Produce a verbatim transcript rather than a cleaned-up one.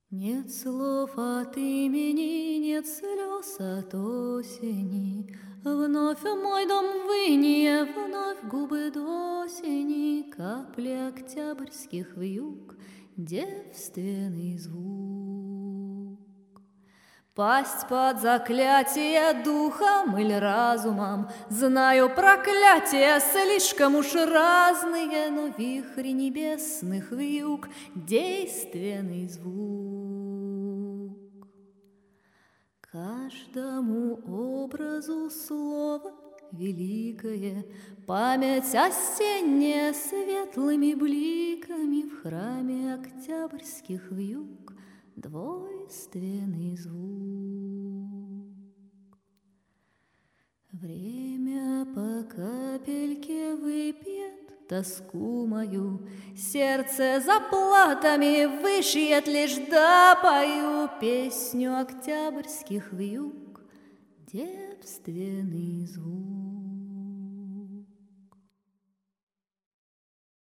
Нет слов от имени, нет слез от осени. Вновь мой дом в инее, вновь губы до осени, капли октябрьских вьюг, девственный звук. Пасть под заклятие духом или разумом, знаю проклятия слишком уж разные, но вихри небесных вьюг, действенный звук. Каждому образу слово великое, память осенняя светлыми бликами в храме октябрьских вьюг, двойственный звук. Время по капельке выпьет тоску мою, сердце заплатами вышьет, лишь допою песню октябрьских вьюг, девственный звук.